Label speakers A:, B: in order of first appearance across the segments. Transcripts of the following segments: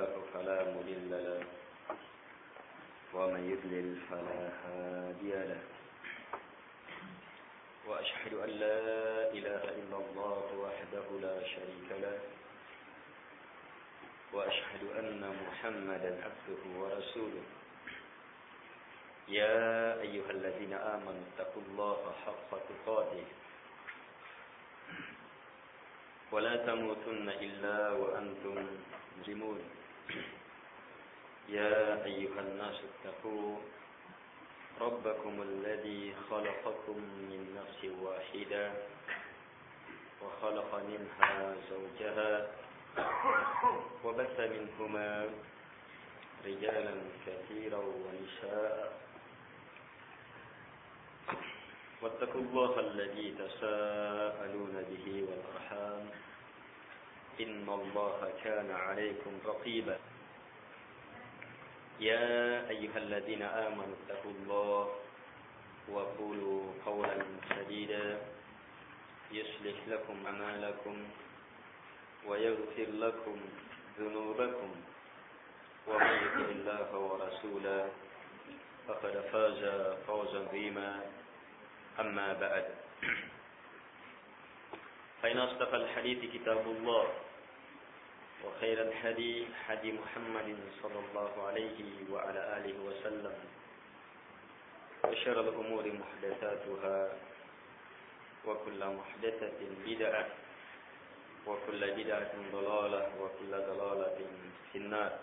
A: الله فلا مضل له ومن يضلل فلا هادي له وأشهد أن لا إله إلا الله وحده لا شريك له وأشهد أن محمدا عبده ورسوله يا أيها الذين آمنوا اتقوا الله حق تقاته ولا تموتن إلا وأنتم مسلمون يا أيها الناس اتقوا ربكم الذي خلقكم من نفس واحدة وخلق منها زوجها وبث منهما رجالا كثيرا ونساء واتقوا الله الذي تساءلون به والأرحام إن الله كان عليكم رقيبا يا أيها الذين آمنوا اتقوا الله وقولوا قولا سديدا يصلح لكم أعمالكم ويغفر لكم ذنوبكم ومن يطع الله ورسوله فقد فاز فوزا عظيما أما بعد فإن أصدق الحديث كتاب الله وخير الهدي هدي محمد صلى الله عليه وعلى آله وسلم وشر الأمور محدثاتها وكل محدثة بدعة وكل بدعة ضلالة وكل ضلالة في النار.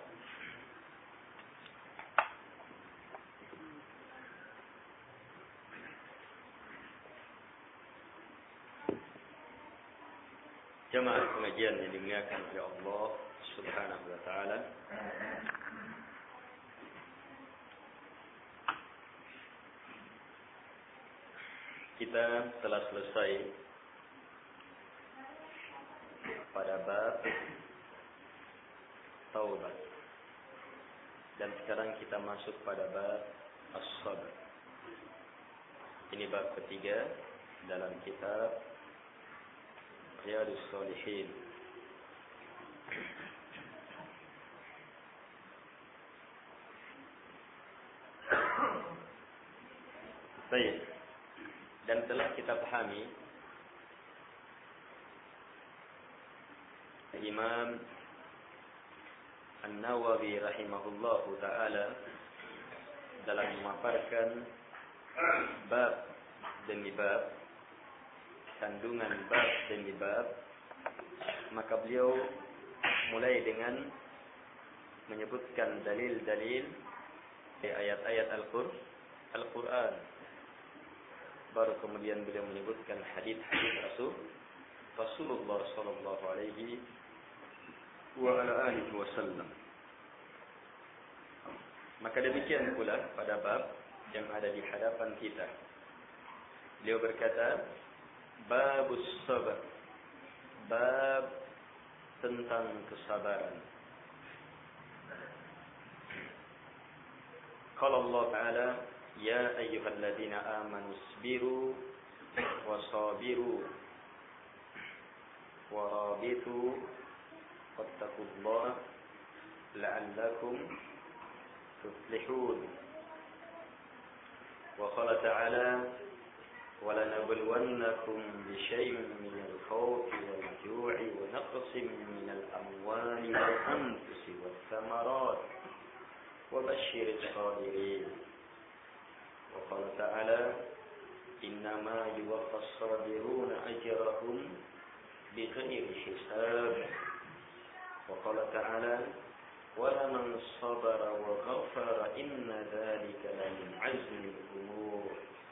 A: Jemaah pengajian yang dimuliakan oleh Allah Subhanahu wa taala. Kita telah selesai pada bab taubat. Dan sekarang kita masuk pada bab as-sabr. Ini bab ketiga dalam kitab Riyadhus Shalihin. Baik. Dan telah kita pahami Imam An-Nawawi rahimahullahu taala dalam memaparkan bab demi bab, kandungan bab demi bab, maka beliau mulai dengan menyebutkan dalil-dalil dari ayat-ayat Al-Quran. Baru kemudian beliau menyebutkan hadis-hadis Rasulullah sallallahu alaihi wa ala alihi wasallam. Maka demikian pula pada bab yang ada di hadapan kita. Beliau berkata, Babus sabar, bab tentang kesabaran. Qala Allah Ta'ala, Ya ayyuhalladzina amanu isbiru wasabiru warabitu wattaqullaha la'allakum tuflihun. Wa qala ta'ala وَلَنَبْلُوَنَّكُمْ بِشَيْءٍ مِنَ الْخَوْفِ وَالْجُوعِ وَنَقْصٍ مِنَ الْأَمْوَالِ وَالْأَنْفُسِ وَالثَّمَرَاتِ وَبَشِّرِ الصَّابِرِينَ وقال تعالى إنما يوفى الصابرون أجرهم بغير حساب وقال تعالى ولمن صبر وغفر إن ذلك لمن عزم الأمور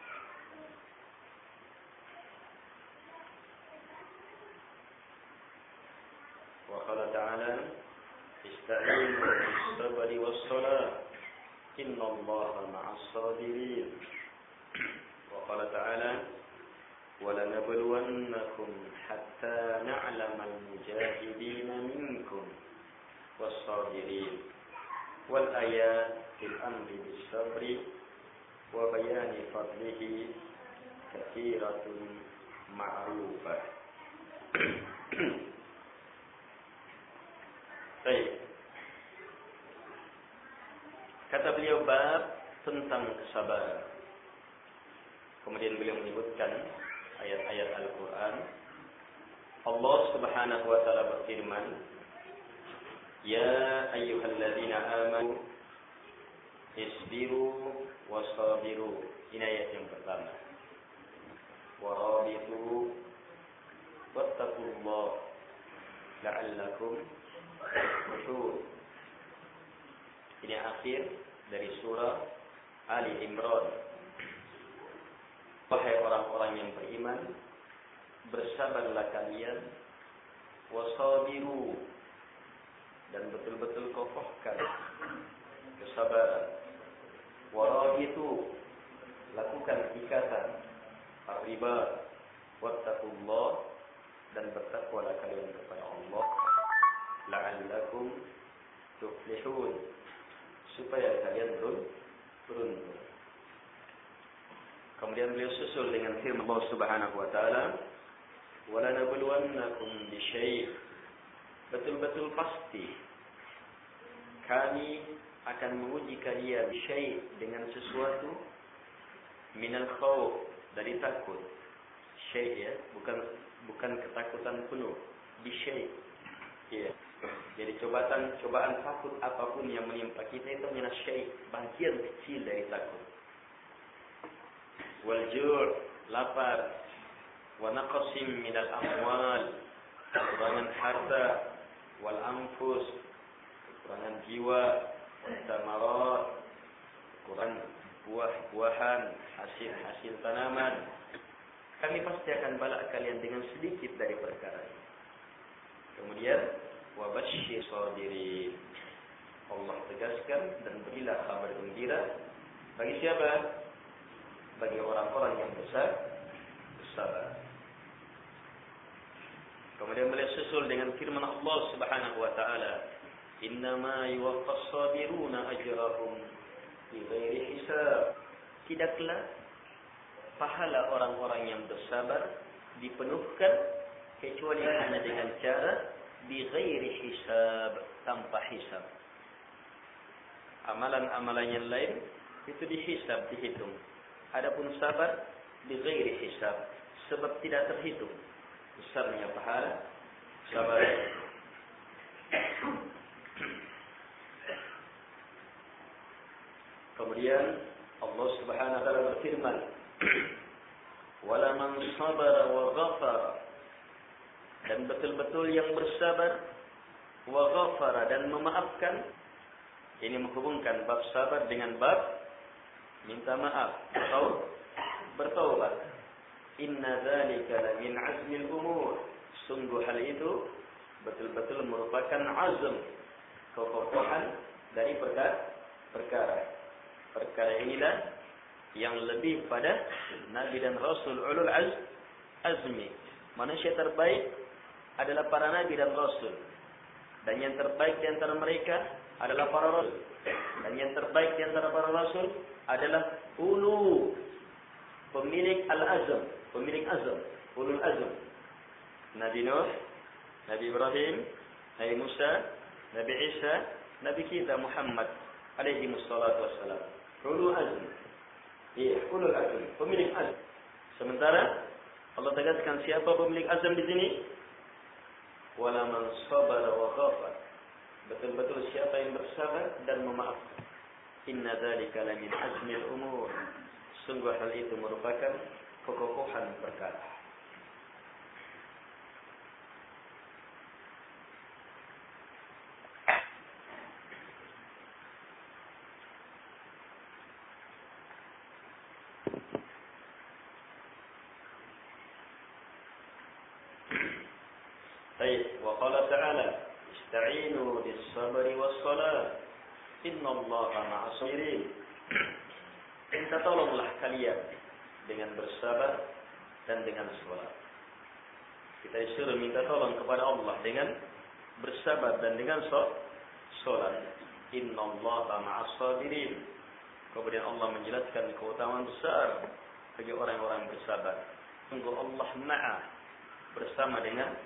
A: وقال تعالى استعينوا بالصبر والصلاة إن الله مع الصابرين وقال تعالى وَلَنَبْلُوَنَّكُمْ حَتَّى نَعْلَمَ الْمُجَاهِدِينَ مِنْكُمْ وَالصَّابِرِينَ وَالْآيَاتِ فِي الْأَمْرِ بِالصَّبْرِ وَبَيَانِ فَضْلِهِ كَثِيرَةٌ مَعْرُوفَةٌ. Baik. Kata beliau bab tentang kesabaran. Kemudian beliau menyebutkan ayat-ayat Al-Quran. Allah Subhanahu wa taala berfirman, "Ya ayyuhalladzina amanu isbiru wasabiru." Ini ayat yang pertama. Warabitu wattaqullah la'allakum tuflihun. Ini akhir dari surah Ali Imran. Wahai orang-orang yang beriman, bersabarlah kalian, wasabiru, dan betul-betul kokohkan kesabaran. Warabitu, lakukan ikatan ar-riba, wattaqullah, dan bertakwalah kalian kepada Allah, la'allakum tuflihun, supaya kalian beruntung. Kemudian beliau susul dengan firman Allah Subhanahu wa taala, "Walanabluwannakum bisyai'." Betul-betul pasti kami akan menguji kalian bisyai' dengan sesuatu minal khauf, dari takut. Syai' ya, bukan ketakutan penuh. Bisyai'. Ya. Jadi cobaan takut apapun yang menimpa kita itu minas syai', bagian kecil dari takut. Wal jur', lapar. Wa naqsim minal amwal, kekurangan harta. Wal anfus, kekurangan jiwa. Wal thamarat, kekurangan buah-buahan, hasil tanaman. Kami pasti akan balak kalian dengan sedikit dari perkara ini. Kemudian wa basyir sabirin. Allah tegaskan dan berilah kabar gembira bagi siapa? Bagi orang-orang yang bersabar. Kemudian beliau susul dengan firman Allah Subhanahu wa taala, "Innama yuwaffas sabiruna ajrahum bighairi hisab." Tidaklah pahala orang-orang yang bersabar dipenuhkan kecuali hanya dengan cara bighairi hisab, tanpa hisab. Amalan-amalan yang lain itu dihisab, dihitung. Adapun sabar bighairi hisab, sebab tidak terhitung besarnya pahala sabar. Kemudian Allah Subhanahu wa taala berfirman, "Wala man sabara wa ghafara." Dan betul-betul yang bersabar, wa ghafara, dan memaafkan. Ini menghubungkan bab sabar dengan bab minta maaf atau bertaubat. Inna dzalika la min azmil umur. Sungguh hal itu betul-betul merupakan azm, kekokohan dari perkara. Perkara inilah yang lebih pada Nabi dan Rasul ulul azmi. Manusia terbaik adalah para Nabi dan Rasul. Dan yang terbaik di antara mereka adalah para Rasul. Dan yang terbaik di antara para Rasul adalah pemilik al-azm, pemilik azm, ulul azm. Nabi Nuh, Nabi Ibrahim, Nabi Musa, Nabi Isa, Nabi kita Muhammad alaihi wassalatu wassalam. Ulul azm. Iya, ulul azm, pemilik azm. Sementara Allah tegaskan siapa pemilik azam di sini? Wala man sabara wa ghafar. Betul-betul siapa yang bersabar dan memaafkan. Inna dzalika la min azmil umur. Sungguh hal itu merupakan kekokohan perkara. Baik, wa qala ta'ala, "Ista'inu bis-sabri was-salah. Innallaha ma'as sabirin." Minta tolonglah kalian dengan bersabar dan dengan salat. Kita disuruh minta tolong kepada Allah dengan bersabar dan dengan salat. Innallaha ma'as sabirin. Kemudian Allah menjelaskan keutamaan besar bagi orang-orang bersabar. Sungguh Allah ma'a, bersama dengan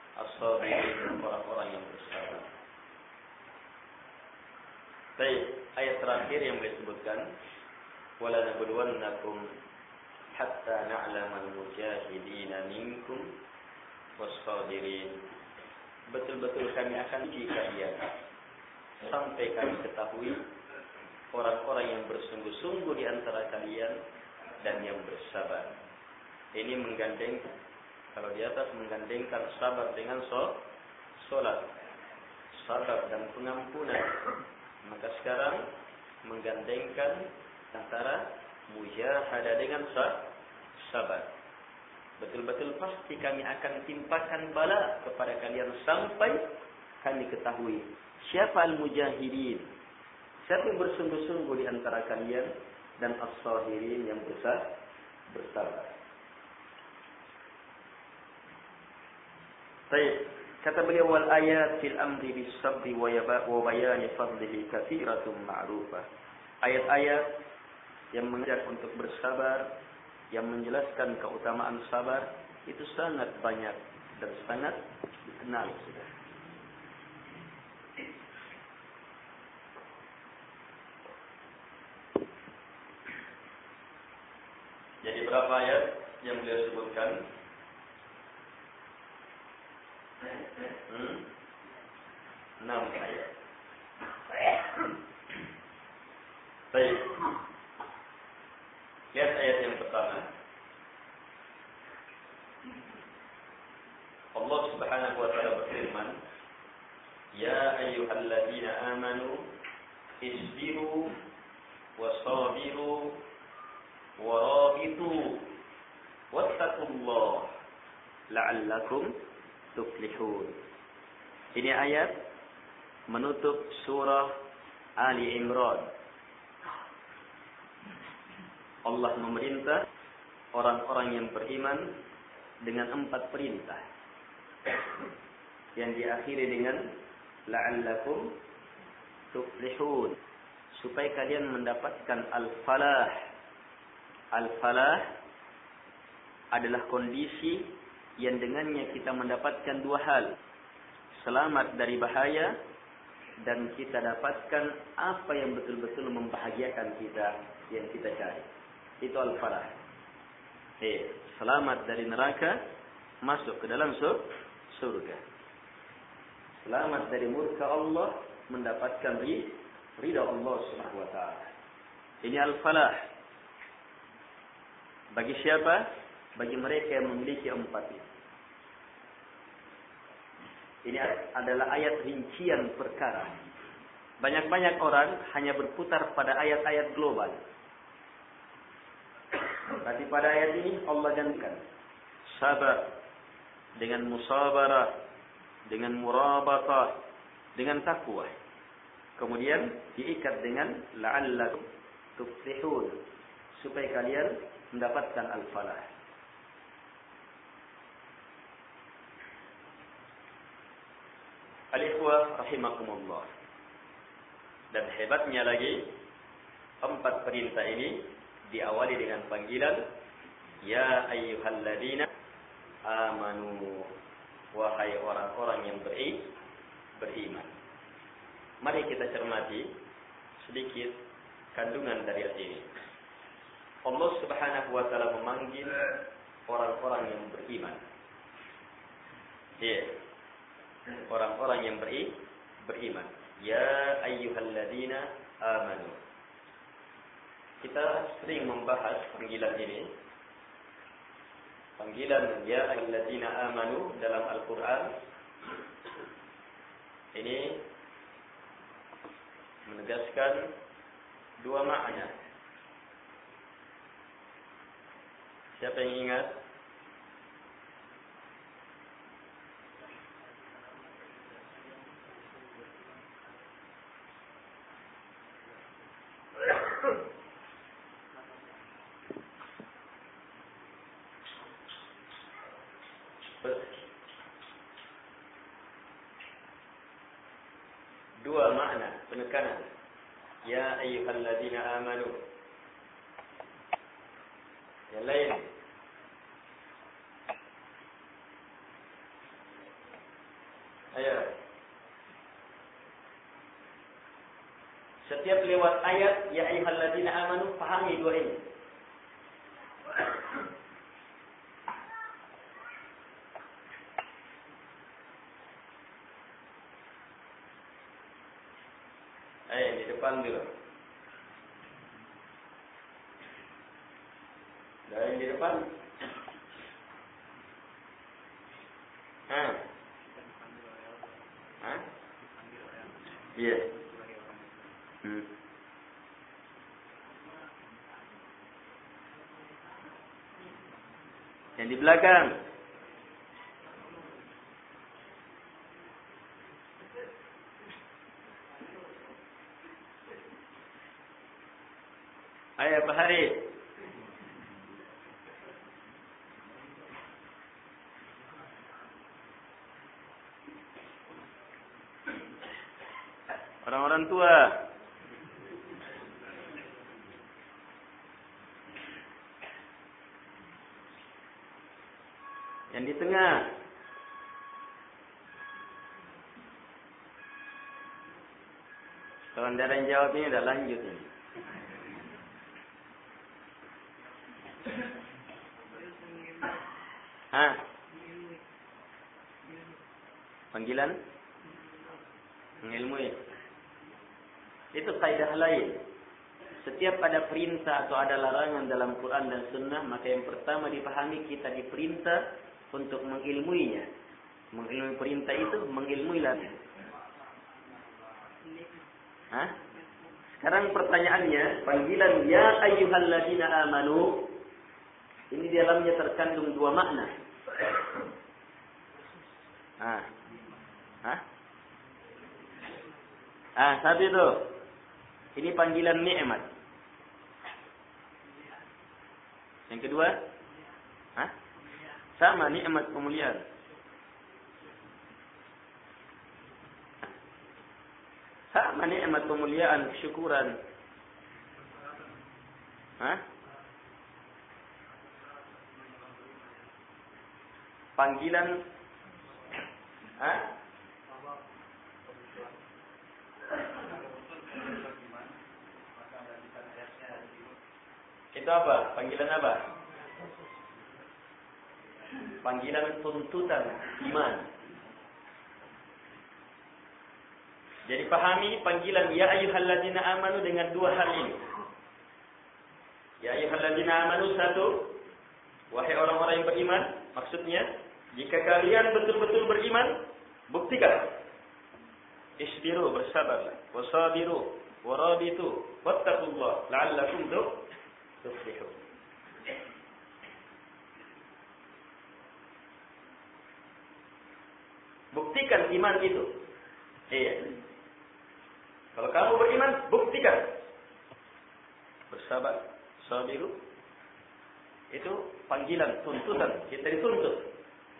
A: as-sabirin, orang-orang yang bersabar. Baik, ayat terakhir yang beliau sebutkan, wala nabluwannakum hatta na'lamal mujahidina minkum was-sabirin. Betul-betul kami akan uji kalian sampai kami ketahui orang-orang yang bersungguh-sungguh di antara kalian dan yang bersabar. Ini menggandengkan, kalau di atas menggandengkan sabar dengan sholat, sabar dan pengampunan, maka sekarang menggandengkan antara mujahadah dengan sabar. Betul-betul pasti kami akan timpakan bala kepada kalian sampai kami ketahui siapa al-mujahidin, siapa yang bersungguh-sungguh di antara kalian, dan as-sabirin yang bersabar. Baik, kata beliau, wal ayat fil amri bis sabri wa bayani fadlihi katsiratun ma'rufah. Ayat-ayat yang mengajak untuk bersabar, yang menjelaskan keutamaan sabar, itu sangat banyak dan sangat dikenal sudah. Jadi berapa ayat yang beliau sebutkan? 6 ayat. Baik. Lihat ayat yang pertama. Allah Subhanahu wa taala berfirman, "Ya ayyuhalladzina amanu isbiru wasabiru warabitu wattaqullaha la'allakum tuflihun." Ini ayat menutup surah Ali Imran. Allah memerintah orang-orang yang beriman dengan 4 perintah yang diakhiri dengan la'allakum tuflihun, supaya kalian mendapatkan al-falah. Al-falah adalah kondisi yang dengannya kita mendapatkan 2 hal: selamat dari bahaya, dan kita dapatkan apa yang betul-betul membahagiakan kita yang kita cari. Itu al-falah. Selamat dari neraka, masuk ke dalam surga. Selamat dari murka Allah, mendapatkan ridha Allah Subhanahu wa taala. Ini al-falah. Bagi siapa? Bagi mereka yang memiliki 4 ini. Ini adalah ayat rincian perkara. Banyak-banyak orang hanya berputar pada ayat-ayat global. Tapi pada ayat ini Allah gantikan sabar dengan musabarah, dengan murabatah, dengan takwa. Kemudian diikat dengan la'allakum tuflihun, supaya kalian mendapatkan al-falah. Al-ikhwah rahimakumullah. Dan hebatnya lagi, 4 perintah ini diawali dengan panggilan ya ayyuhalladzina amanu, wahai orang-orang yang beriman. Mari kita cermati sedikit kandungan dari ayat ini. Allah Subhanahu wa taala memanggil orang-orang yang beriman. Orang-orang yang beriman. Ya ayyuhalladzina amanu. Kita sering membahas panggilan ini. Panggilan ya ayyuhalladzina amanu dalam Al-Qur'an ini menegaskan 2 makna. Siapa yang ingat? Dua makna penekanan. Ya ayyuhalladzina amanu. Yang lain. Ayo. Setiap lewat ayat ya ayyuhalladzina amanu, pahami dua ini. Di depan dulu. Dari di depan. Iya. Yang di belakang. Ayo Pak Hari. Orang-orang tua. Yang di tengah. Kalau ada yang jawab ini udah lanjut ini. Panggilan mengilmui. Itu kaidah lain. Setiap ada perintah atau ada larangan dalam Quran dan Sunnah, maka yang pertama dipahami kita diperintah untuk mengilmuinya. Mengilmui perintah itu, mengilmui lagi. Sekarang pertanyaannya, panggilan ya ayyuhalladzina amanu, ini di dalamnya terkandung dua makna. Satu itu. Ini panggilan nikmat. Yang kedua, sama nikmat kemuliaan. Sama nikmat kemuliaan, kesyukuran. Panggilan itu apa? Panggilan apa? Panggilan tuntutan iman. Jadi pahami panggilan ya ayyuhalladzina amanu dengan dua hal ini. Ya ayyuhalladzina amanu, satu, wahai orang-orang yang beriman, maksudnya jika kalian betul-betul beriman, buktikan. Isbiru, bersabarlah, wasabiru, warabitu, wattaqullah la'allakum tuflihun. Buktikan iman itu. Iya. Kalau kamu beriman, buktikan. Bersabar, sabiru. Itu panggilan, tuntutan. Kita dituntut.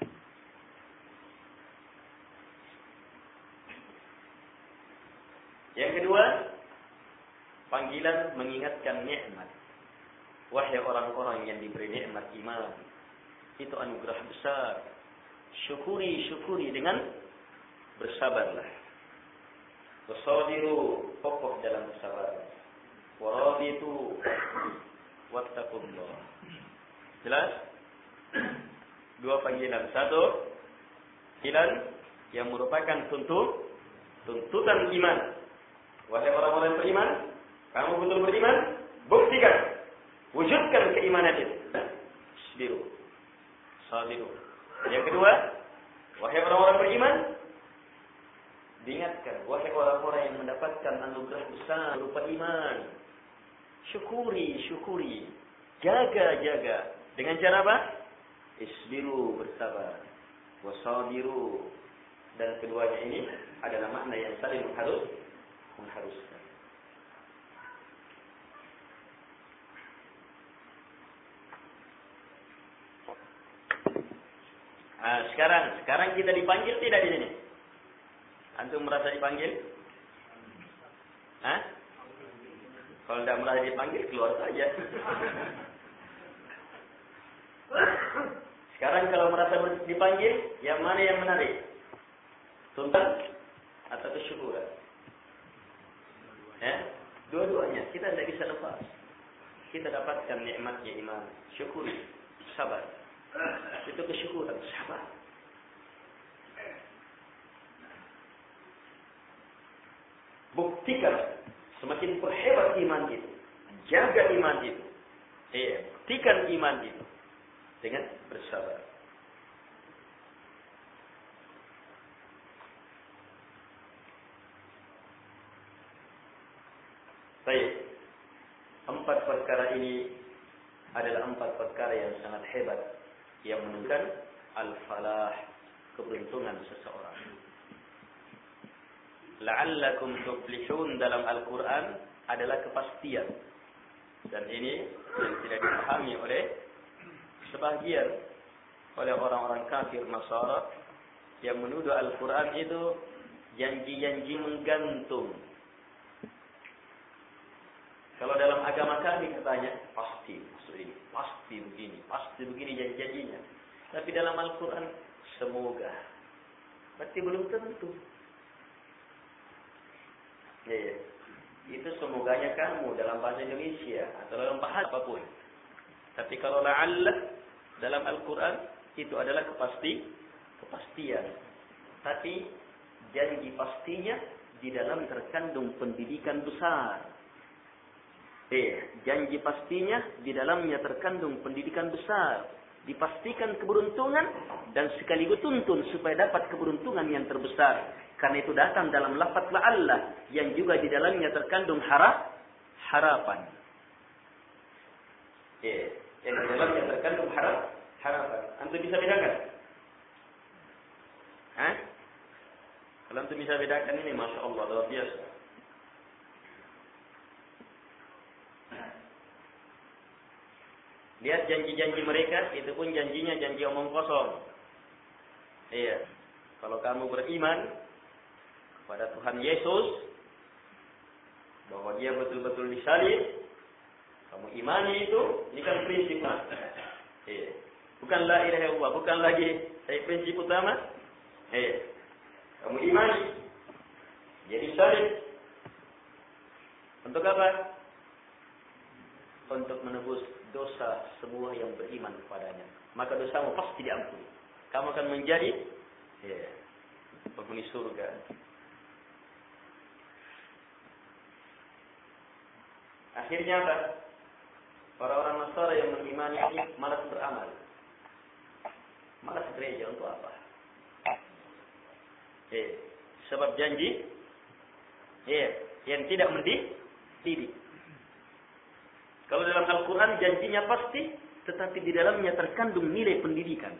A: Yang kedua, panggilan mengingatkan nikmat. Wahai orang-orang yang diberi nikmat iman, itu anugerah besar. Syukuri dengan bersabarlah. Wasabiru, kokoh dalam bersabar. Warabitu, wattaqullah. Jelas? Dua panggilan. Satu, panggilan yang merupakan tuntutan iman. Wahai orang-orang yang beriman, kamu betul beriman, buktikan, wujudkan keimanan itu. Sabiru, sabiru. Yang kedua, wahai orang-orang beriman, diingatkan, wahai orang-orang yang mendapatkan anugerah besar berupa iman, syukuri, jaga. Dengan cara apa? Isbiru, bersabar, wasabiru. Dan keduanya ini adalah makna yang saling mengharuskan. Sekarang kita dipanggil tidak di sini? Antum merasa dipanggil? Kalau tidak merasa dipanggil, keluar saja. Sekarang kalau merasa dipanggil, yang mana yang menarik? Tuntutan atau kesyukuran? Dua-duanya kita tidak bisa lepas. Kita dapatkan nikmatnya iman, syukuri, sabar. Itu kesyukuran, sabar. Buktikan semakin perhebat iman itu, jaga iman itu. Buktikan iman itu dengan bersabar. Baik. 4 perkara ini adalah 4 perkara yang sangat hebat yang menunjukkan al-falah, keberuntungan seseorang. La'allakum tuflihun dalam Al-Quran adalah kepastian. Dan ini yang tidak dipahami oleh sebagian oleh orang-orang kafir Nasara yang menuduh Al-Quran itu janji-janji menggantung. Kalau dalam agama kami katanya pasti maksud ini, pasti begini janji-janjinya. Tapi dalam Al-Quran semoga. Berarti belum tentu. Ya. Itu semoganya kamu dalam bahasa Indonesia atau dalam bahasa apapun. Tapi kalau la'alla dalam Al-Quran itu adalah kepastian. Tapi janji pastinya di dalam terkandung pendidikan besar. Janji pastinya di dalamnya terkandung pendidikan besar. Dipastikan keberuntungan dan sekaligus tuntun supaya dapat keberuntungan yang terbesar. Karena itu datang dalam lafaz la'alla yang juga di dalamnya terkandung harapan. Yang di dalamnya terkandung harapan. Antum bisa bedakan? Kalau antum bisa bedakan ini, masya Allah, luar biasa. Lihat janji-janji mereka, itu pun janjinya janji omong kosong. Kalau kamu beriman kepada Tuhan Yesus, bahwa dia betul-betul disalib, kamu imani itu, ini kan prinsip. Bukan la ilaha illallah, bukan lagi prinsip utama. Kamu imani, dia disalib. Untuk apa? Untuk menebus dosa semua yang beriman kepadanya. Maka dosamu pasti diampuni. Kamu akan menjadi penghuni surga. Akhirnya apa? Orang-orang Nasara yang mengimani ini malas beramal. Malas gereja untuk apa? Sebab janji yang tidak mendidik. Kalau dalam Al-Quran janjinya pasti, tetapi di dalamnya terkandung nilai pendidikan.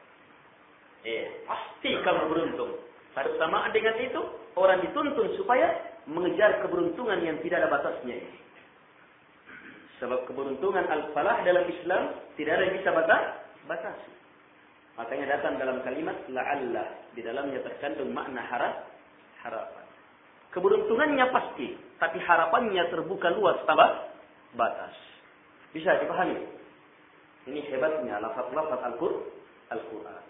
A: Pasti kamu beruntung. Bersamaan dengan itu, orang dituntun supaya mengejar keberuntungan yang tidak ada batasnya. Sebab keberuntungan al-falah dalam Islam tidak ada yang bisa batasi. Makanya datang dalam kalimat la'alla, di dalamnya terkandung makna harapan. Keberuntungannya pasti, tapi harapannya terbuka luas tanpa batas. Bisa dipahami? Ini hebatnya lafaz-lafaz Al-Quran.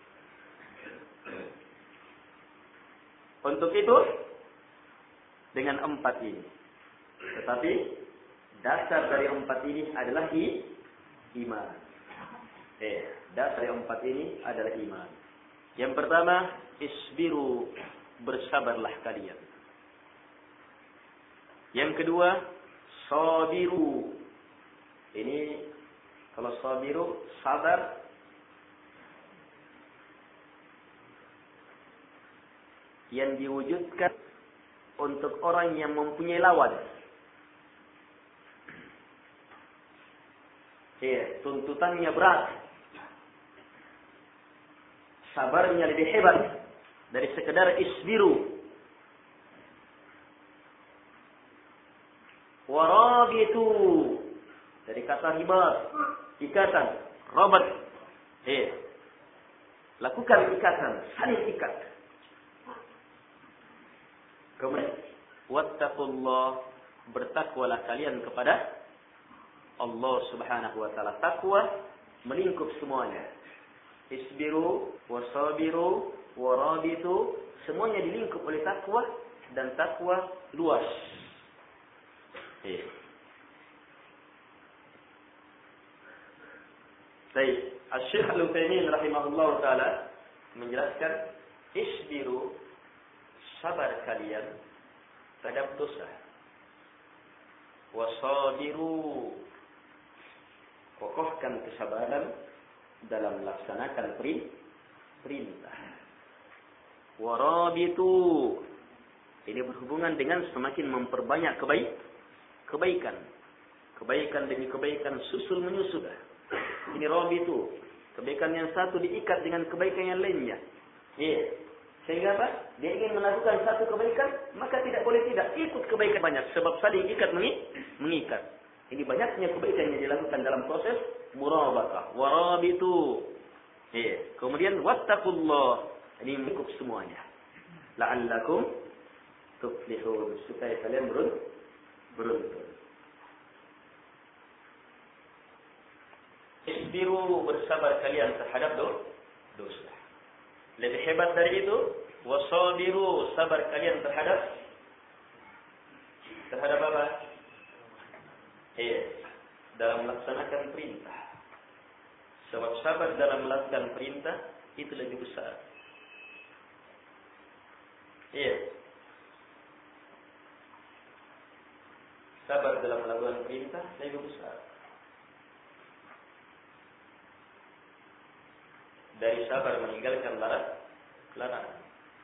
A: Untuk itu, dengan 4 ini. Tetapi, dasar dari 4 ini adalah iman. Dasar dari 4 ini adalah iman. Yang pertama, isbiru, bersabarlah kalian. Yang kedua, sabiru. Ini kalau sabiru, sabar. Yang diwujudkan untuk orang yang mempunyai lawan. Tuntutannya berat. Sabarnya lebih hebat dari sekedar isbiru. Warabitu, dari kata ribat, ikatan, rabat. Lakukan ikatan, saling ikat. Kemudian wattaqullah, bertakwalah kalian kepada Allah Subhanahu wa taala. Takwa melingkup semuanya. Isbiru, wasabiru, warabitu, semuanya dilingkup oleh takwa, dan takwa luas. Iya. Baik, Asy-Syaikh Al-Utsaimin rahimahullah taala menjelaskan isbiru, sabar kalian terhadap dosa. Wasabiru, kokohkan kesabaran dalam melaksanakan perintah. Warabitu, ini berhubungan dengan semakin memperbanyak kebaikan. Kebaikan demi kebaikan susul menyusul. Ini rabitu, kebaikan yang satu diikat dengan kebaikan yang lainnya. Iya. Sehingga apa? Dia ingin melakukan satu kebaikan, maka tidak boleh tidak ikut kebaikan banyak. Sebab saling ikat mengikat. Ini banyaknya kebaikan yang dilakukan dalam proses murabaqah. Warabitu. Iya. Kemudian wattaqullah. Ini mencakup semuanya. La'allakum tuflihun. Supaya kalian beruntung. Isbiru, bersabar kalian terhadap dosa. Lebih hebat dari itu, wasabiru, sabar kalian terhadap apa? Iya, dalam melaksanakan perintah. Sebab sabar dalam melakukan perintah itu lebih besar. Iya. Sabar dalam melakukan perintah lebih besar dari sabar meninggalkan larangan.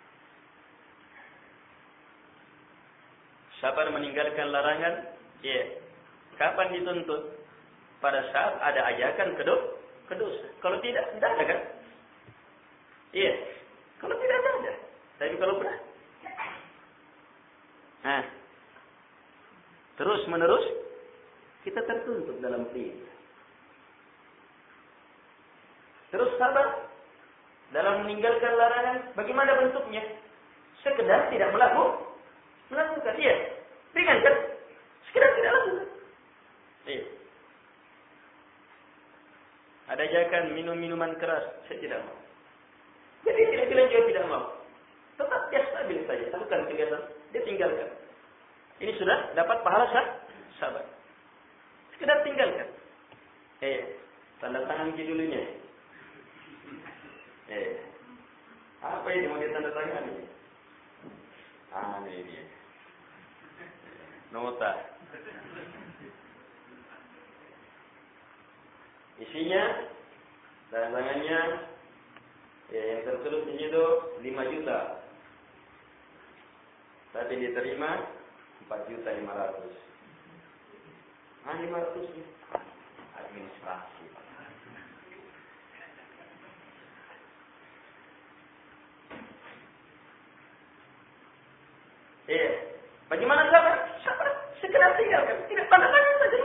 A: Sabar meninggalkan larangan, ya. Kapan dituntut? Pada saat ada ajakan ke dosa. Kalau tidak ada kan? Iya. Kalau tidak ada. Tapi kalau pernah, terus menerus kita tertuntut dalam perintah. Terus sabar dalam meninggalkan larangan, bagaimana bentuknya? Sekedar tidak melakukan. Iya. Ringan kan? Sekedar tidak lakukan. Iya. Ada ajakan minum minuman keras, saya tidak mau. Jadi tidak bilang juga tidak mau. Tetap dia stabil saja, lakukan kegiatan, dia tinggalkan. Ini sudah dapat pahala sabar. Sekedar tinggalkan. Tanda tangan dulunya. Apa ini mau ditanda tangan ini? Ini dia. Nota. Isinya, tanda tangannya, yang tertulis di situ 5 juta. Tapi diterima 4.500.000. 500 nih. Administrasi. Bagaimana sabar? Sabar. Sekedar tinggalkan. Tidak tanda tangan saja.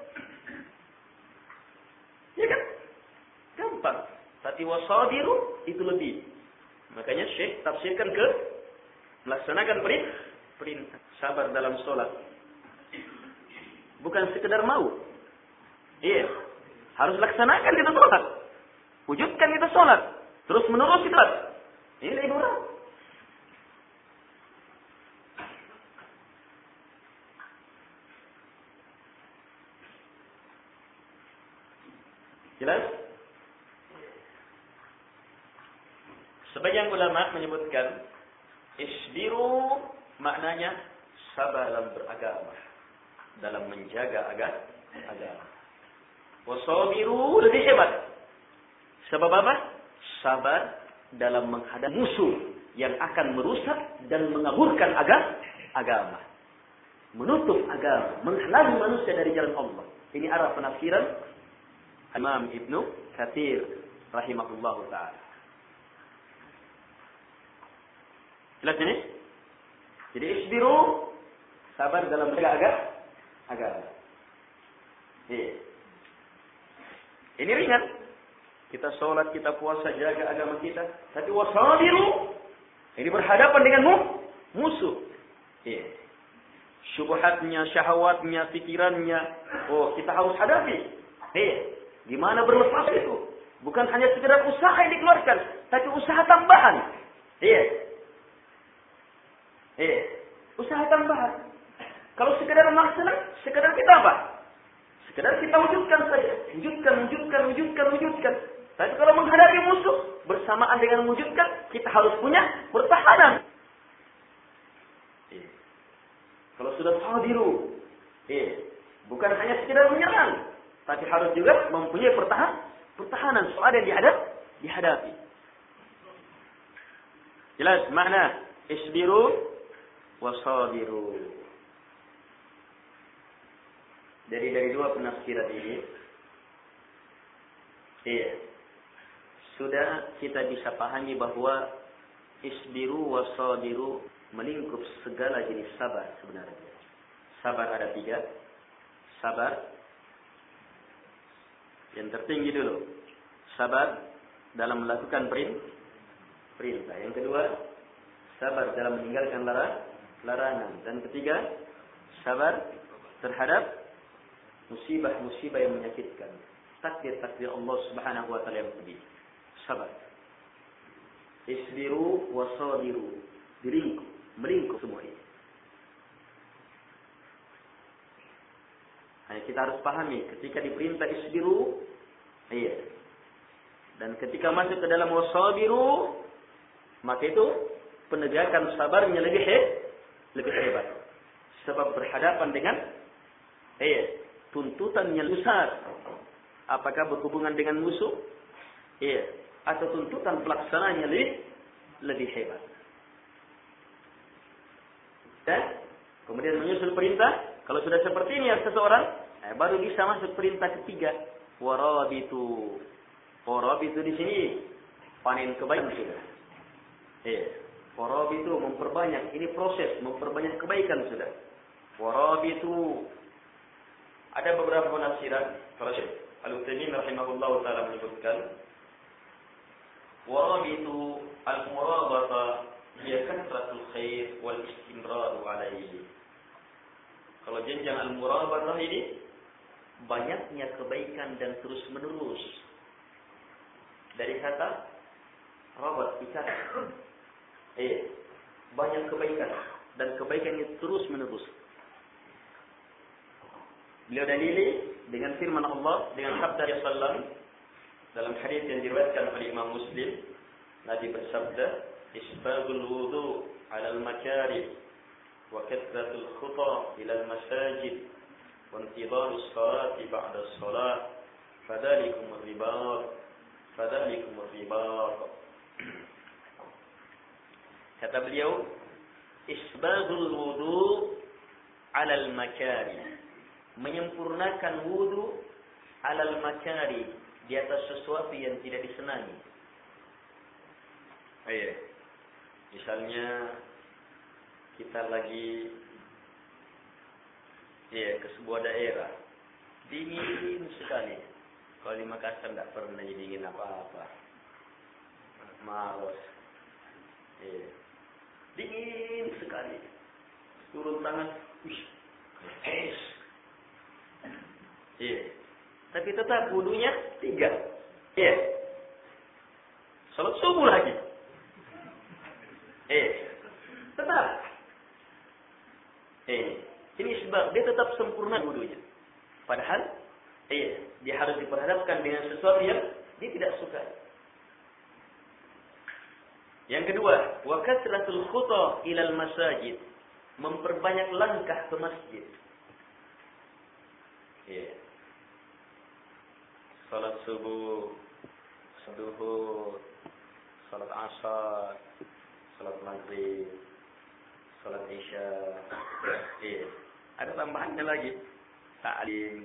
A: Ya kan? Gampang. Tapi wasabiru itu lebih. Makanya Syekh tafsirkan ke melaksanakan perintah. Sabar dalam sholat. Bukan sekedar mau. Iya. Harus laksanakan itu sholat. Wujudkan itu sholat. Terus menerus itu. Ini lebih berat. Jelas? Sebagian ulama menyebutkan isbiru maknanya sabar dalam beragama, dalam menjaga agama. Wasabiru lebih hebat. Sebab apa? Sabar dalam menghadapi musuh yang akan merusak dan mengaburkan agama. Menutup agama, menghalangi manusia dari jalan Allah. Ini arah penafsiran Imam Ibnu Katsir rahimahullahu ta'ala. Jelas ini? Jadi isbiru, sabar dalam menjaga agama. Ini ringan. Kita sholat, kita puasa, jaga agama kita. Tapi wasabiru, ini berhadapan dengan musuh. Syubhatnya, syahwatnya, pikirannya. Kita harus hadapi. Gimana berlepas itu? Bukan hanya sekedar usaha yang dikeluarkan, tapi usaha tambahan. Usaha tambahan. Kalau sekedar melaksanakan, sekedar kita apa? Sekedar kita wujudkan saja. Wujudkan. Tapi kalau menghadapi musuh, bersamaan dengan mewujudkan, kita harus punya pertahanan. Kalau sudah sabiru, bukan hanya sekedar menyerang, tapi harus juga mempunyai pertahanan soal yang dihadapi. Jelas makna isbiru wasabiru. Dari dua penafsiran ini, sudah kita bisa pahami bahwa isbiru wasabiru melingkup segala jenis sabar sebenarnya. Sabar ada 3. Sabar yang tertinggi dulu. Sabar dalam melakukan perintah. Yang kedua, sabar dalam meninggalkan larangan. Dan ketiga, sabar terhadap musibah-musibah yang menyakitkan. Takdir Allah Subhanahu wa taala yang pedih. Sabar. Isbiru wasabiru. Melingkup semua ini. Hanya kita harus pahami ketika diperintah isbiru, dan ketika masuk ke dalam wasabiru, maka itu penegakan sabarnya lebih hebat. Sebab berhadapan dengan tuntutan yang besar. Apakah berhubungan dengan musuh? Atau tuntutan pelaksananya lebih hebat. Dan kemudian menyusul perintah. Kalau sudah seperti ini seseorang, baru bisa masuk perintah ketiga. Warabitu. Warabitu di sini panen kebaikan sudah. Warabitu memperbanyak. Ini proses memperbanyak kebaikan sudah. Warabitu. Ada beberapa penafsiran. Kalau Syekh Al-Utsaimin rahimahullah taala menyebutkan, warabitu al-murabata hiya kathratul khair wal istimraru alaihi. Kalau jenjang al-murabatah ini banyaknya kebaikan dan terus menerus. Dari kata rabat, ikat. Banyak kebaikan dan kebaikan itu terus menerus. Beliau dalili dengan firman Allah, dengan sabda Rasulullah dalam hadis yang diriwayatkan oleh Imam Muslim. Nabi bersabda, isbagul wudu 'ala al-makari wa kathratul khuta ila al-masajid wa intidharus salati ba'da as-salat fadhalikumur ribat. Kata beliau, isbagul wudu 'ala al-makari, menyempurnakan wudu 'ala al-makari, di atas sesuatu yang tidak disenangi. Misalnya kita lagi ke sebuah daerah dingin sekali. Kalau di Makassar tidak pernah dingin apa-apa, malas. Dingin sekali. Turun tangan, es. Tapi tetap wudunya 3. Salat subuh lagi. Tetap. Ini sebab dia tetap sempurna wudunya. Padahal, dia harus diperhadapkan dengan sesuatu yang dia tidak suka. Yang kedua, wa kathratul khuta ilal masajid, memperbanyak langkah ke masjid. Salat subuh, duhur, salat asar, salat maghrib, salat isya. Ada tambahannya lagi, ta'lim,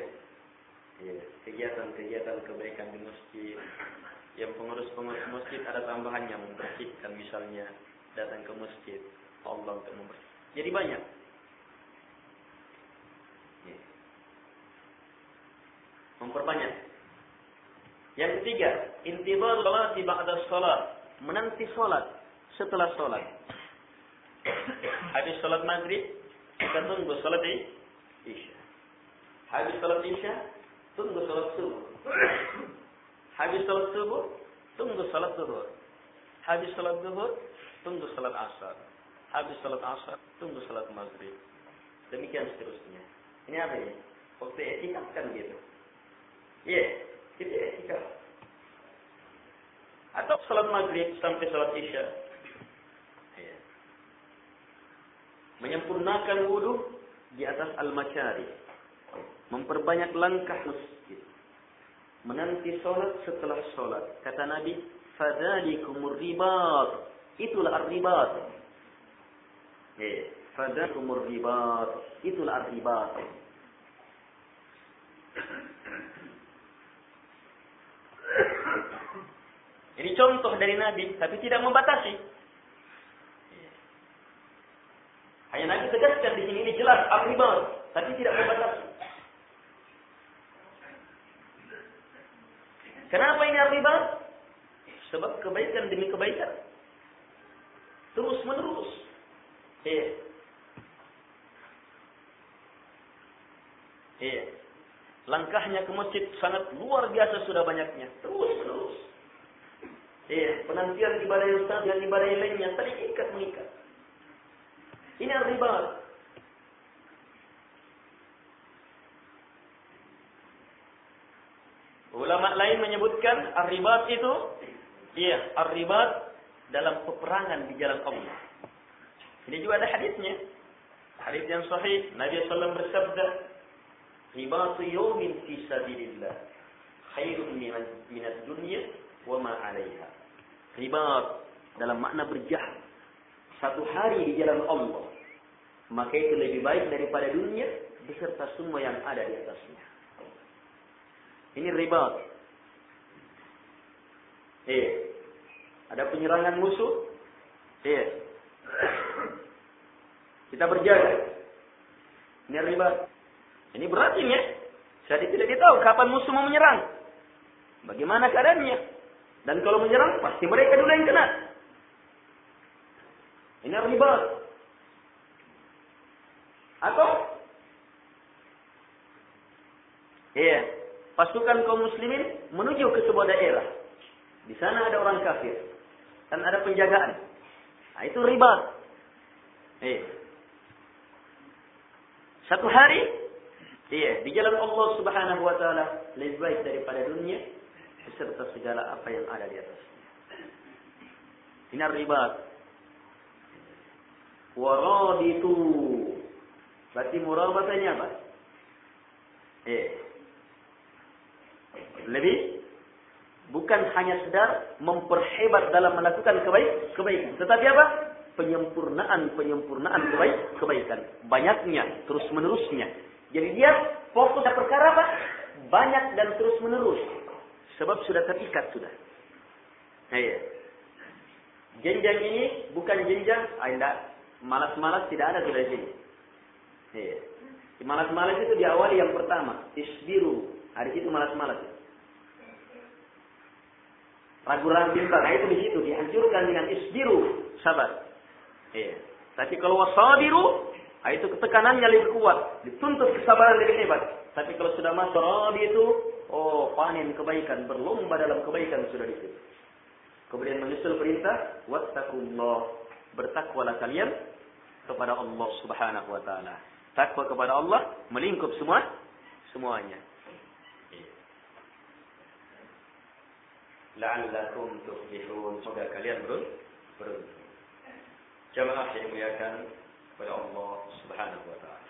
A: kegiatan kebaikan di masjid. Yang pengurus masjid ada tambahannya, membersihkan misalnya, datang ke masjid Allah untuk membersihkan. Jadi banyak. Memperbanyak. Yang ketiga, intidhar salati ba'da shalat, menanti salat setelah salat. Habis salat maghrib, kita tunggu salat isya. Habis salat isya, tunggu salat subuh. Habis salat subuh, tunggu salat zuhur. Habis salat zuhur, tunggu salat asar. Habis salat asar, tunggu salat maghrib. Demikian seterusnya. Ini apa ini? Waktu etikaf kan gitu. Iya, itu etikaf. Atau salat maghrib sampai salat isya. Iya. Menyempurnakan wudu di atas al-masyari. Memperbanyak langkah masjid. Menanti salat setelah salat. Kata Nabi, fadzalikumur ribat. Itulah ar-ribat. Iya. Fadzalikumur ribat. Itulah ar-ribat. Ini contoh dari Nabi, tapi tidak membatasi. Hanya Nabi tegaskan di sini, ini jelas ar-ribat, tapi tidak membatasi. Kenapa ini ar-ribat? Sebab kebaikan demi kebaikan. Terus menerus. Langkahnya ke masjid sangat luar biasa sudah banyaknya. Terus menerus. Penantian ibadah yang ustaz dan ibadah yang lainnya saling ikat mengikat. Ini ar-ribat. Ulama lain menyebutkan ar-ribat itu, ar-ribat dalam peperangan di jalan Allah. Ini juga ada hadisnya. Hadis yang sahih, Nabi SAW bersabda, ribatu yawmin fi sabilillah khairun minad dunya wa ma 'alaiha. Ribat dalam makna berjihad satu hari di jalan Allah, maka itu lebih baik daripada dunia beserta semua yang ada di atasnya. Ini ribat. Ada penyerangan musuh. Kita berjaga. Ini ribat. Ini berat ini ya. Saya tidak tahu kapan musuh mau menyerang. Bagaimana keadaannya? Dan kalau menyerang, pasti mereka dulu yang kena. Ini ribat. Atau pasukan kaum muslimin menuju ke sebuah daerah. Di sana ada orang kafir dan ada penjagaan. Nah, itu ribat. Satu hari di jalan Allah Subhanahu wa taala lebih baik daripada dunia beserta segala apa yang ada di atasnya. Ini ribat. Waraditu. Berarti murabatanya apa? Lebih bukan hanya sedar memperhebat dalam melakukan kebaikan, tetapi apa? Penyempurnaan kebaikan. Banyaknya, terus menerusnya. Jadi dia fokus pada perkara apa? Banyak dan terus menerus. Sebab sudah terikat sudah. Jenjang ini bukan jenjang, malas-malas tidak ada sudah sini. Malas-malas itu diawali yang pertama, isbiru. Hari itu malas-malas. Ragu-ragu bimbang, itu di situ dihancurkan dengan isbiru, sabar. Tapi kalau wasabiru, itu ketekanannya lebih kuat, dituntut kesabaran lebih hebat. Tapi kalau sudah masuk rabi itu, panen kebaikan, berlomba dalam kebaikan sudah di situ. Kemudian menyusul perintah, wattaqullah, bertakwalah kalian kepada Allah Subhanahu wa taala. Takwa kepada Allah melingkup semuanya. La'allakum tuflihun, semoga kalian beruntung. Jamaah yang dimuliakan oleh Allah Subhanahu wa taala.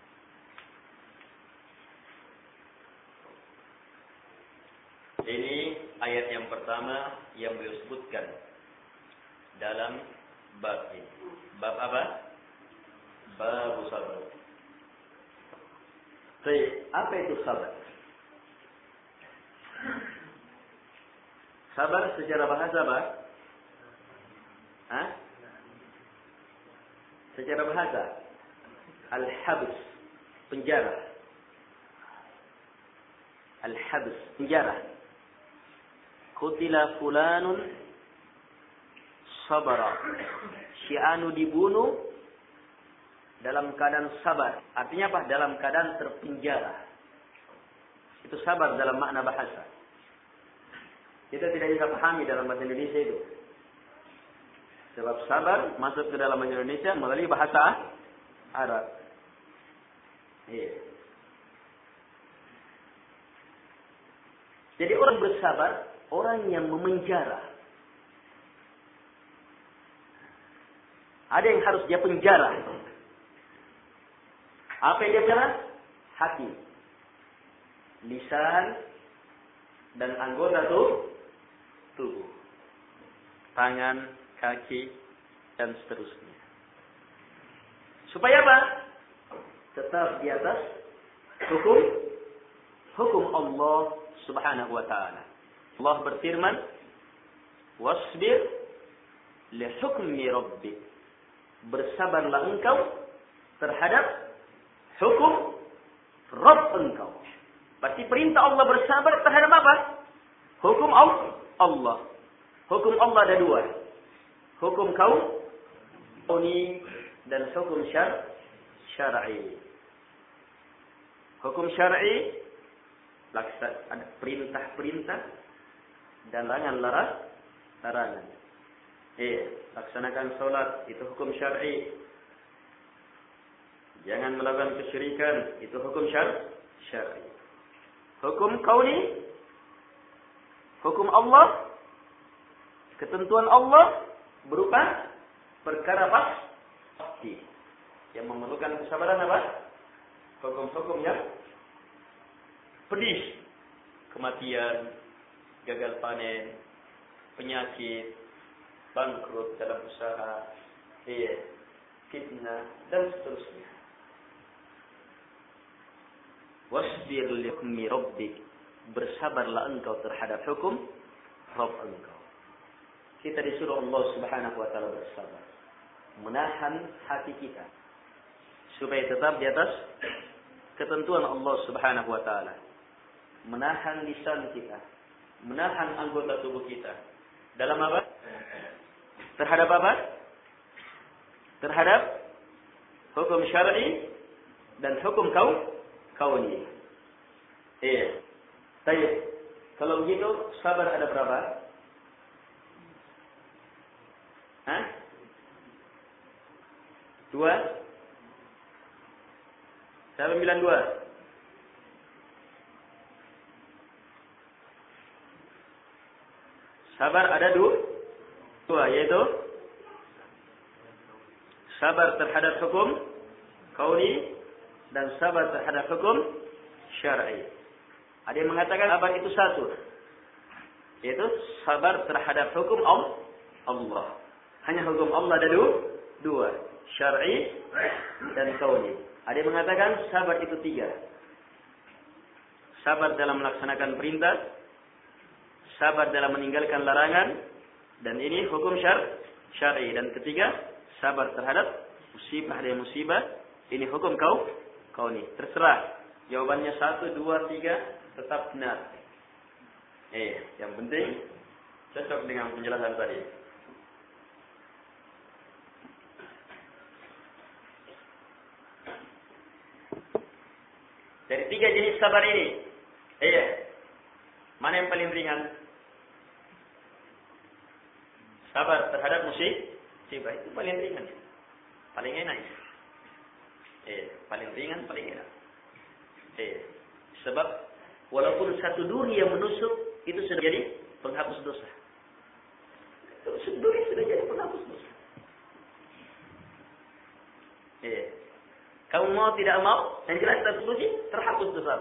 A: Ini ayat yang pertama yang beliau sebutkan dalam bab ini. Bab apa? Bab sabar. Apa itu sabar? Sabar secara bahasa apa? Secara bahasa al-habs, penjara. Al-habs, penjara. Qutila fulanun sabara. Si anu dibunuh dalam keadaan sabar. Artinya apa? Dalam keadaan terpenjara. Itu sabar dalam makna bahasa. Kita tidak bisa pahami dalam bahasa Indonesia itu. Sebab sabar masuk ke dalam bahasa Indonesia melalui bahasa Arab. Iya. Jadi orang bersabar, orang yang memenjara. Ada yang harus dia penjara. Apa yang dia penjara? Hati, lisan, dan anggota tubuh. Tangan, kaki, dan seterusnya. Supaya apa? Tetap di atas hukum Allah Subhanahu wa ta'ala. Allah berfirman, "Wasbir li hukmi rabbik." Bersabarlah engkau terhadap hukum Rabb engkau. Berarti perintah Allah bersabar terhadap apa? Hukum Allah. Hukum Allah ada dua. Hukum kauni dan hukum syar'i. Hukum syar'i ada perintah-perintah dan larangan. Laksanakan sholat, itu hukum syar'i. Jangan melakukan kesyirikan, itu hukum syar'i. Hukum kauni, hukum Allah, ketentuan Allah berupa perkara pasti yang memerlukan kesabaran apa? Hukum-hukum yang pedih, kematian, gagal panen, penyakit, bangkrut dalam usaha, fitnah, dan seterusnya. Wasbir li hukmi rabbik. Bersabarlah engkau terhadap hukum Rabb engkau. Kita disuruh Allah Subhanahu wa ta'ala bersabar. Menahan hati kita supaya tetap di atas ketentuan Allah Subhanahu wa ta'ala. Menahan lisan kita, menahan anggota tubuh kita. Dalam apa? Terhadap apa? Terhadap hukum syar'i dan hukum kauni. Baik. Kalau begitu, sabar ada berapa? Dua? Siapa bilang dua? Sabar ada dua, yaitu sabar terhadap hukum kauni dan sabar terhadap hukum syar'i. Ada yang mengatakan sabar itu satu, yaitu sabar terhadap hukum Allah. Hanya hukum Allah ada dua, syar'i dan kauni. Ada yang mengatakan sabar itu tiga. Sabar dalam melaksanakan perintah, sabar dalam meninggalkan larangan, dan ini hukum syar'i. Dan ketiga, sabar terhadap musibah dan musibah, ini hukum kauni. Terserah. Jawabannya 1, 2, 3 tetap benar. Yang penting cocok dengan penjelasan tadi. Dari 3 jenis sabar ini, mana yang paling ringan? Sabar terhadap musibah itu paling ringan, paling enak. Paling ringan, paling enak. Sebab walaupun satu duri yang menusuk itu sudah jadi penghapus dosa. Duri sudah jadi penghapus dosa. Kamu mau tidak mau, yang jelas tersebut terhapus dosa.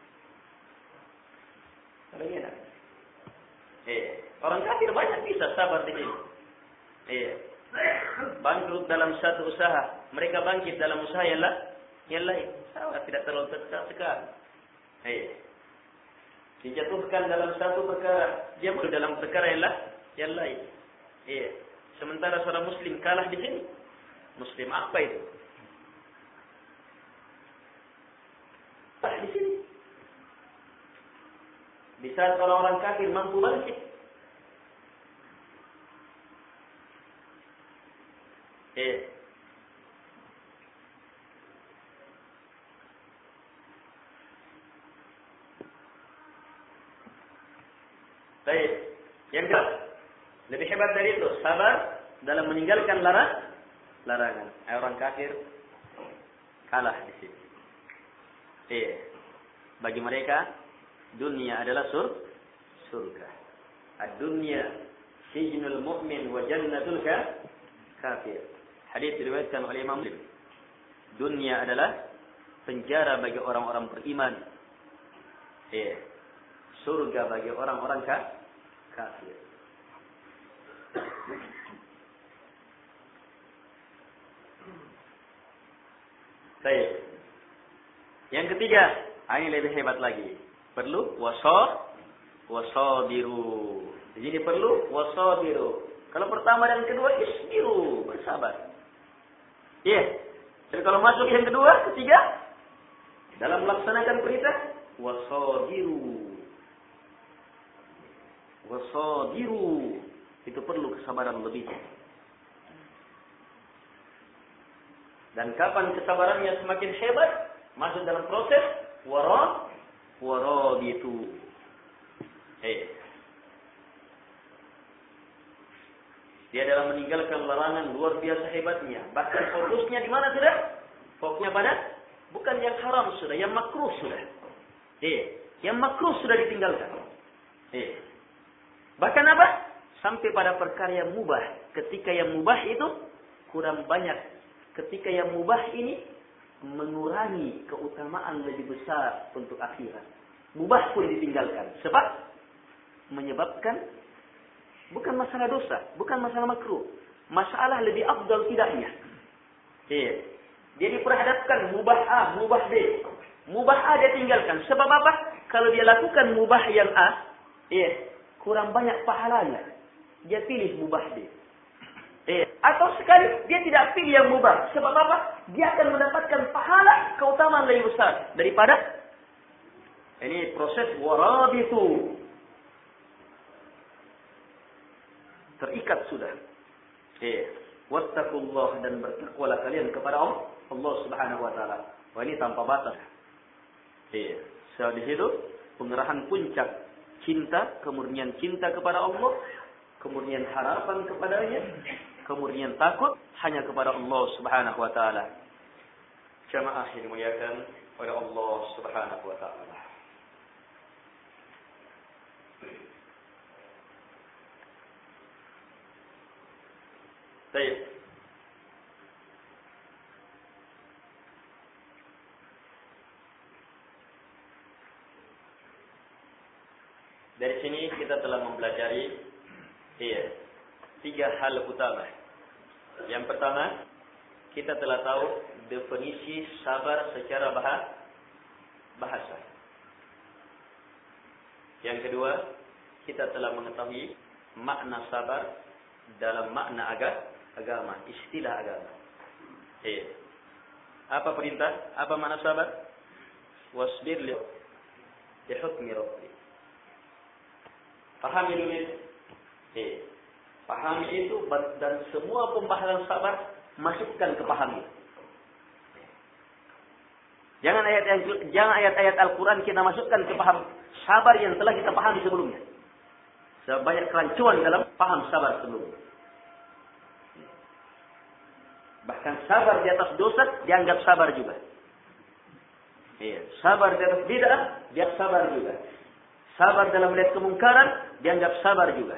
A: Paling enak. Orang kafir banyak bisa sabar di sini. Bangkrut dalam satu usaha, mereka bangkit dalam usaha yang lain. Sabar tidak terlalu tekan. Dijatuhkan dalam satu perkara, dia baru dalam perkara yang lain. Sementara seorang muslim kalah di sini. Muslim apa itu? Kalah di sini. Di saat orang-orang kafir mampu bangkit. Baik. Yang kedua, lebih hebat dari itu, sabar dalam meninggalkan larangan. Orang kafir kalah di sini. Bagi mereka dunia adalah surga. Ad-dunya sijnul mu'min wa jannatul kafir. Hadis diriwayatkan oleh Imam Muslim. Dunia adalah penjara bagi orang-orang beriman. Surga bagi orang-orang kafir. Baik. Yang ketiga, ini lebih hebat lagi. Perlu wasabiru. Jadi perlu wasabiru. Kalau pertama dan kedua isbiru, bersabar. Jadi kalau masuk yang kedua, ketiga, dalam melaksanakan perintah wasabiru. Wasabiru. Itu perlu kesabaran lebih. Dan kapan kesabarannya semakin hebat, masuk dalam proses warabitu. Dia dalam meninggalkan larangan luar biasa hebatnya. Bahkan fokusnya di mana sudah? Fokusnya pada bukan yang haram sudah, yang makruh sudah. Yang makruh sudah ditinggalkan. Bahkan apa? Sampai pada perkara yang mubah. Ketika yang mubah itu kurang banyak. Ketika yang mubah ini mengurangi keutamaan lebih besar untuk akhirat. Mubah pun ditinggalkan. Sebab menyebabkan bukan masalah dosa, bukan masalah makruh. Masalah lebih afdal tidaknya. Dia diperhadapkan mubah A, mubah B. Mubah A dia tinggalkan. Sebab apa? Kalau dia lakukan mubah yang A, kurang banyak pahalanya. Dia pilih mubah B. Atau sekali dia tidak pilih yang mubah. Sebab apa? Dia akan mendapatkan pahala keutamaan lebih besar daripada ini proses warabitu. Terikat sudah. Wattaqullah, dan bertakwalah kalian kepada Allah Subhanahu wa taala. Wah, ini tanpa batas. So di situ pengerahan puncak cinta, kemurnian cinta kepada Allah, kemurnian harapan kepadanya, kemurnian takut hanya kepada Allah Subhanahu wa taala. Jamaah yang dimuliakan oleh Allah Subhanahu wa taala. Baik. Dari sini kita telah mempelajari 3 hal utama. Yang pertama, kita telah tahu definisi sabar secara bahasa. Yang kedua, kita telah mengetahui makna sabar dalam makna agama, istilah agama. Apa perintah? Apa makna sabar? Wasbir li hukmi rabbik. Pahami dulu itu. Pahami itu, dan semua pembahasan sabar masukkan ke pahami. Jangan ayat-ayat Al-Quran kita masukkan ke paham sabar yang telah kita pahami sebelumnya. Sebanyak kerancuan dalam paham sabar sebelumnya. Bahkan sabar di atas dosa dianggap sabar juga. Sabar di atas bid'ah dianggap sabar juga. Sabar dalam melihat kemungkaran dianggap sabar juga.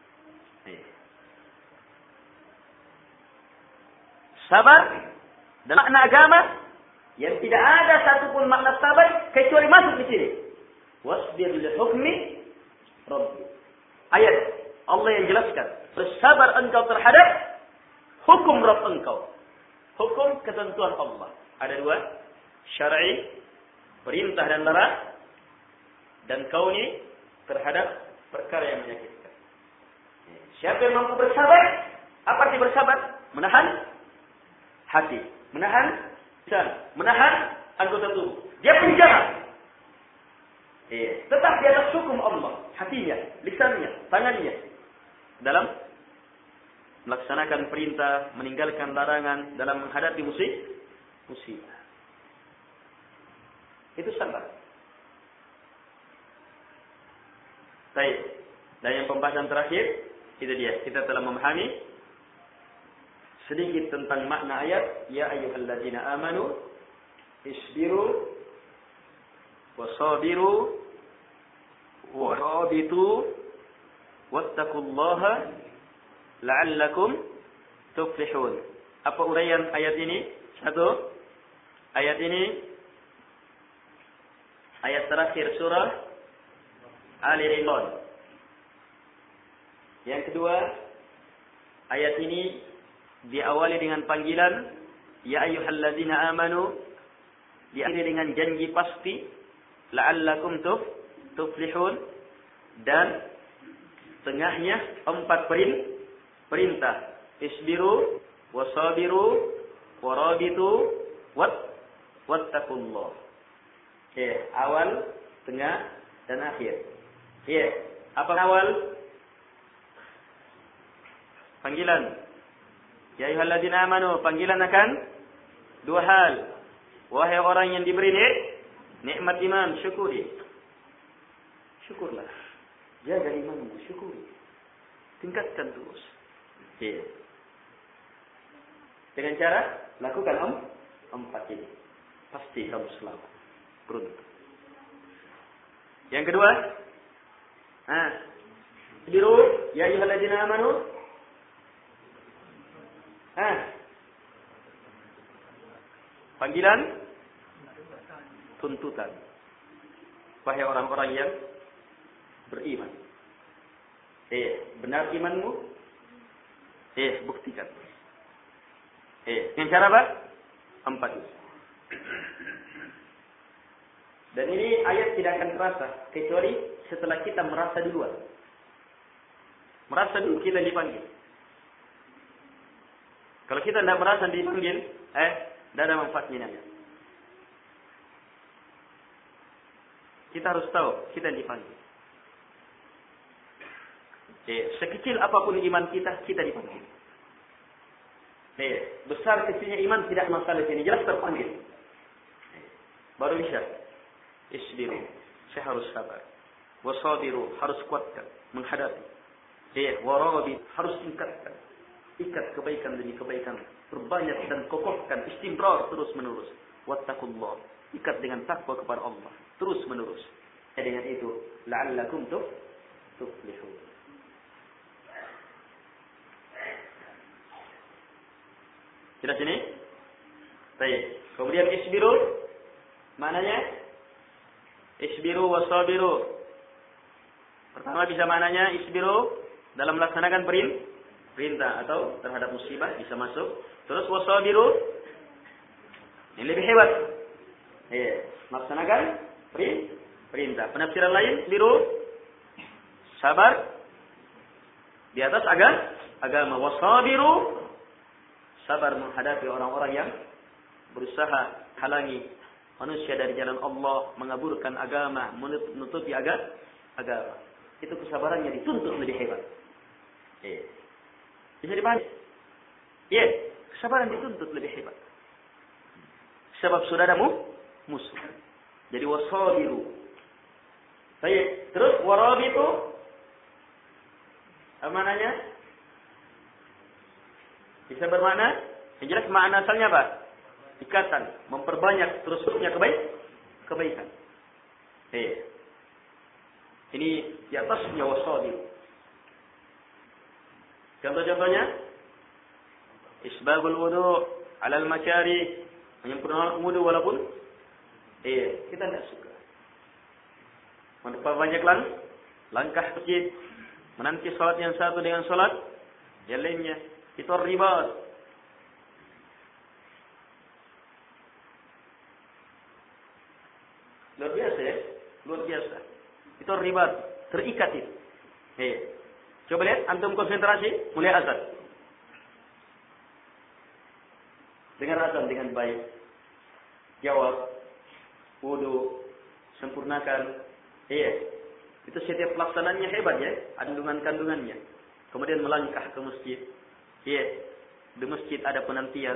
A: Sabar dalam makna agama yang tidak ada satupun makna sabar kecuali masuk di sini. Wasbir li hukmi rabbik. Ayat Allah yang jelaskan, bersabar engkau terhadap hukum Rabb engkau. Hukum ketentuan Allah. Ada 2, syar'i, perintah dan larang, dan kauni, terhadap perkara yang menyakitkan. Siapa yang mampu bersabar? Apa arti bersabar? Menahan hati, menahan lisan, menahan anggota tubuh. Dia penjara. Tetap di atas hukum Allah, hatinya, lisannya, tangannya, dalam melaksanakan perintah, meninggalkan larangan, dalam menghadapi musibah. Itu sabar. Baik. Dan yang pembahasan terakhir, itu dia. Kita telah memahami sedikit tentang makna ayat, ya ayyuhalladzina amanu isbiru wasabiru warabitu wattaqullaha la'allakum tuflihun. Apa uraian ayat ini? Satu, ayat ini ayat terakhir surah Ali Imran. Yang kedua, ayat ini diawali dengan panggilan ya ayyuhalladzina amanu, diakhiri dengan janji pasti la'allakum tuflihun, dan tengahnya 4 perintah. Isbiru wasabiru warabitu wattaqullah. Awal, tengah, dan akhir. Apa awal? Panggilan. Ya ayyuhalladzina amanu, panggilan akan 2 hal. Wahai orang yang diberi nikmat iman, syukuri. Syukurlah. Jaga imanmu, syukuri. Tingkatkan terus. Dengan cara lakukan 4 ini. Pasti kamu selamat. Beruntung. Yang kedua, biru ya ayyuhalladzina amanu. Panggilan, tuntutan. Wahai orang-orang yang beriman. Benar imanmu? Buktikan. Dengan cara apa? 4 ini. Dan ini ayat tidak akan terasa kecuali setelah kita merasa duluan. Merasa dulu kita dipanggil. Kalau kita tidak merasa dipanggil, tidak ada manfaatnya. Kita harus tahu kita dipanggil. Sekecil apapun iman kita, kita dipanggil. Besar kecilnya iman tidak masalah ini, jelas terpanggil. Baru bisa. Isbiru, saya harus sabar. Wasabiru, harus kuatkan menghadapi. Warabi, harus tingkatkan. Ikat kebaikan demi kebaikan, perbanyak dan kokohkan istimrar terus menerus. Wattaqullah, ikat dengan takwa kepada Allah terus menerus. Dengan itu la'allakum tuflihun. Jelas ini? Baik. Kemudian isbiru maknanya isbiru wasabiru. Pertama bisa maknanya isbiru dalam melaksanakan perintah atau terhadap musibah bisa masuk. Terus wasabiru ini lebih hebat. Melaksanakan perintah. Penafsiran lain biru sabar di atas agama. Wasabiru sabar menghadapi orang-orang yang berusaha halangi manusia dari jalan Allah, mengaburkan agama, menutupi agama. Itu kesabarannya dituntut lebih hebat. Bisa dipahami? Kesabaran dituntut lebih hebat. Sebab sudah ada musuh. Jadi wasabiru. Baik, terus warabitu apa maknanya? Bisa bermakna? Yang jelas makna asalnya apa? Ikatan, memperbanyak terusnya kebaikan. Ini di atasnya wasabiru. Contoh-contohnya isbabul wudu alal makari, menyempurnakan wudu walaupun kita tidak suka. Memperbanyak langkah masjid, menanti salat yang satu dengan salat yang lainnya. Itu ribat. Luar biasa ya, luar biasa. Itu ribat, terikat itu. Coba lihat, antum konsentrasi, mulai azan. Dengar azan dengan baik. Jawab, wudu, sempurnakan. Itu setiap pelaksanaannya hebat ya, kandungan-kandungannya. Kemudian melangkah ke masjid. Di masjid ada penantian.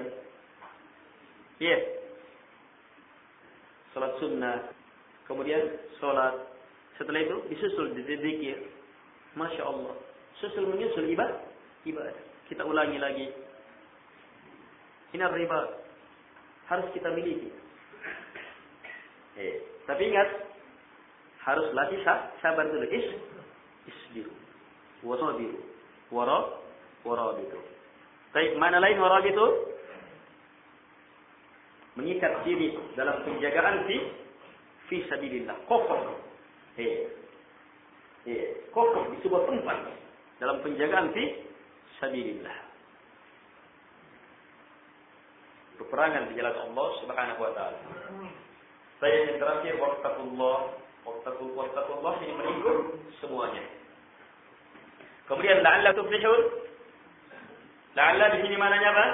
A: Salat sunnah. Kemudian salat. Setelah itu disusul zikir. Masya Allah. Susul menyusul ibadah. Kita ulangi lagi. Ini riba. Harus kita miliki. Tapi ingat, Harus latih sabar dulu. Isbiru. Wasabiru. Warabitu. Baik, mana lain warabitu? Mengikat diri dalam penjagaan fi sabilillah. Kokoh. Kokoh di sebuah tempat dalam penjagaan fi sabilillah. Peperangan di jalan Allah Subhanahu wa taala. Saya yang terakhir waqtaqullah ini melingkup semuanya. Kemudian la'alla tuflihun. La'alla di sini maknanya apa?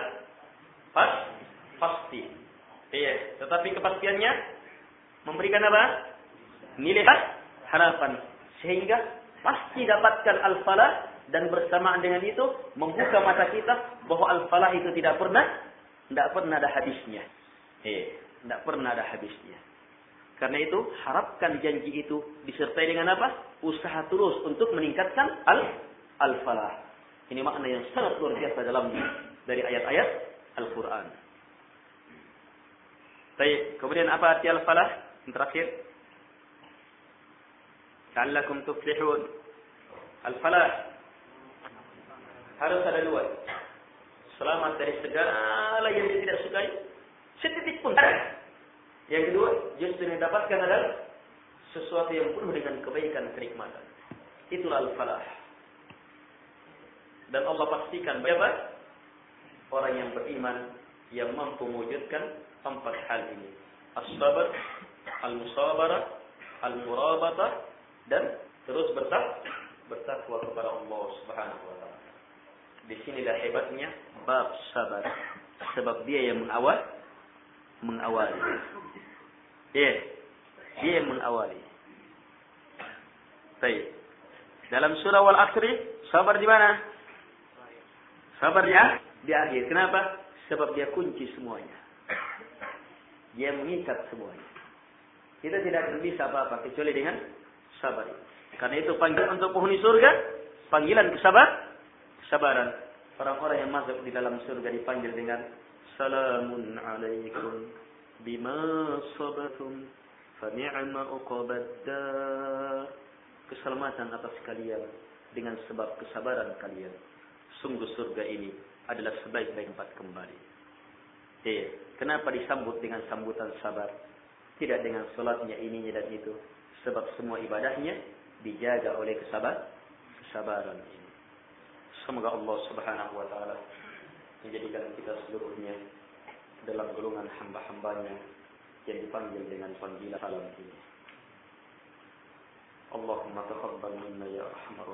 A: Pasti. Tetapi kepastiannya memberikan apa? Nilai harapan sehingga pasti dapatkan al-falah, dan bersamaan dengan itu membuka mata kita bahwa al-falah itu tidak pernah ada habisnya. Tidak pernah ada habisnya. Karena itu harapkan janji itu disertai dengan apa? Usaha terus untuk meningkatkan al-falah. Ini makna yang sangat luar biasa dalamnya dari ayat-ayat Al-Quran. Baik, kemudian apa arti al-falah? Yang terakhir. La'allakum tuflihun. Al-falah harus ada dua. Selamat dari segala yang dia tidak sukai, setitik pun. Yang kedua, justru yang didapatkan adalah sesuatu yang penuh dengan kebaikan, kenikmatan. Itulah al-falah. Dan Allah pastikan bahwa orang yang beriman yang mampu mewujudkan 4 hal ini: as-sabar, al-musabarah, al-murabatah, dan terus bertakwa kepada Allah Subhanahu wa taala. Di sinilah hebatnya bab sabar, sebab dia yang mengawali. Dia yang mengawali. Baik. Dalam surah Wal-Asr, sabar di mana? Sabar di akhir. Kenapa? Sebab dia kunci semuanya. Dia mengikat semuanya. Kita tidak akan bisa apa-apa kecuali dengan sabar. Karena itu panggilan untuk penghuni surga, panggilan kesabaran. Orang-orang yang masuk di dalam surga dipanggil dengan salamun alaikum bima sabatum fa ni'ma uqbaddar. Keselamatan atas kalian dengan sebab kesabaran kalian. Sungguh surga ini adalah sebaik-baik tempat kembali. Kenapa disambut dengan sambutan sabar? Tidak dengan salatnya ininya dan itu. Sebab semua ibadahnya dijaga oleh kesabaran ini. Semoga Allah Subhanahu wa taala menjadikan kita seluruhnya dalam golongan hamba-hambanya yang dipanggil dengan panggilan salam ini. Allahumma taqabbal minna ya arhamar